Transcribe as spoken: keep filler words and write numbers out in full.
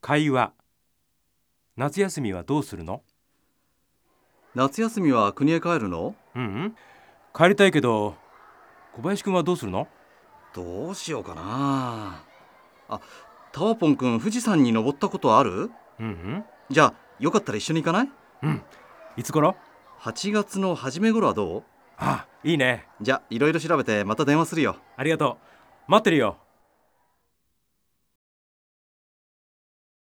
会話。夏休みはどうするの？ 夏休みは国へ帰るの？ うんうん。帰りたいけど、小林くんはどうするの？ どうしようかなあ。タワポンくん富士山に登ったことある？ うんうん。 じゃあよかったら一緒に行かない？ うん。いつ頃？ はちがつの初め頃はどう？ ああ、いいね。 じゃあいろいろ調べてまた電話するよ。 ありがとう。待ってるよ。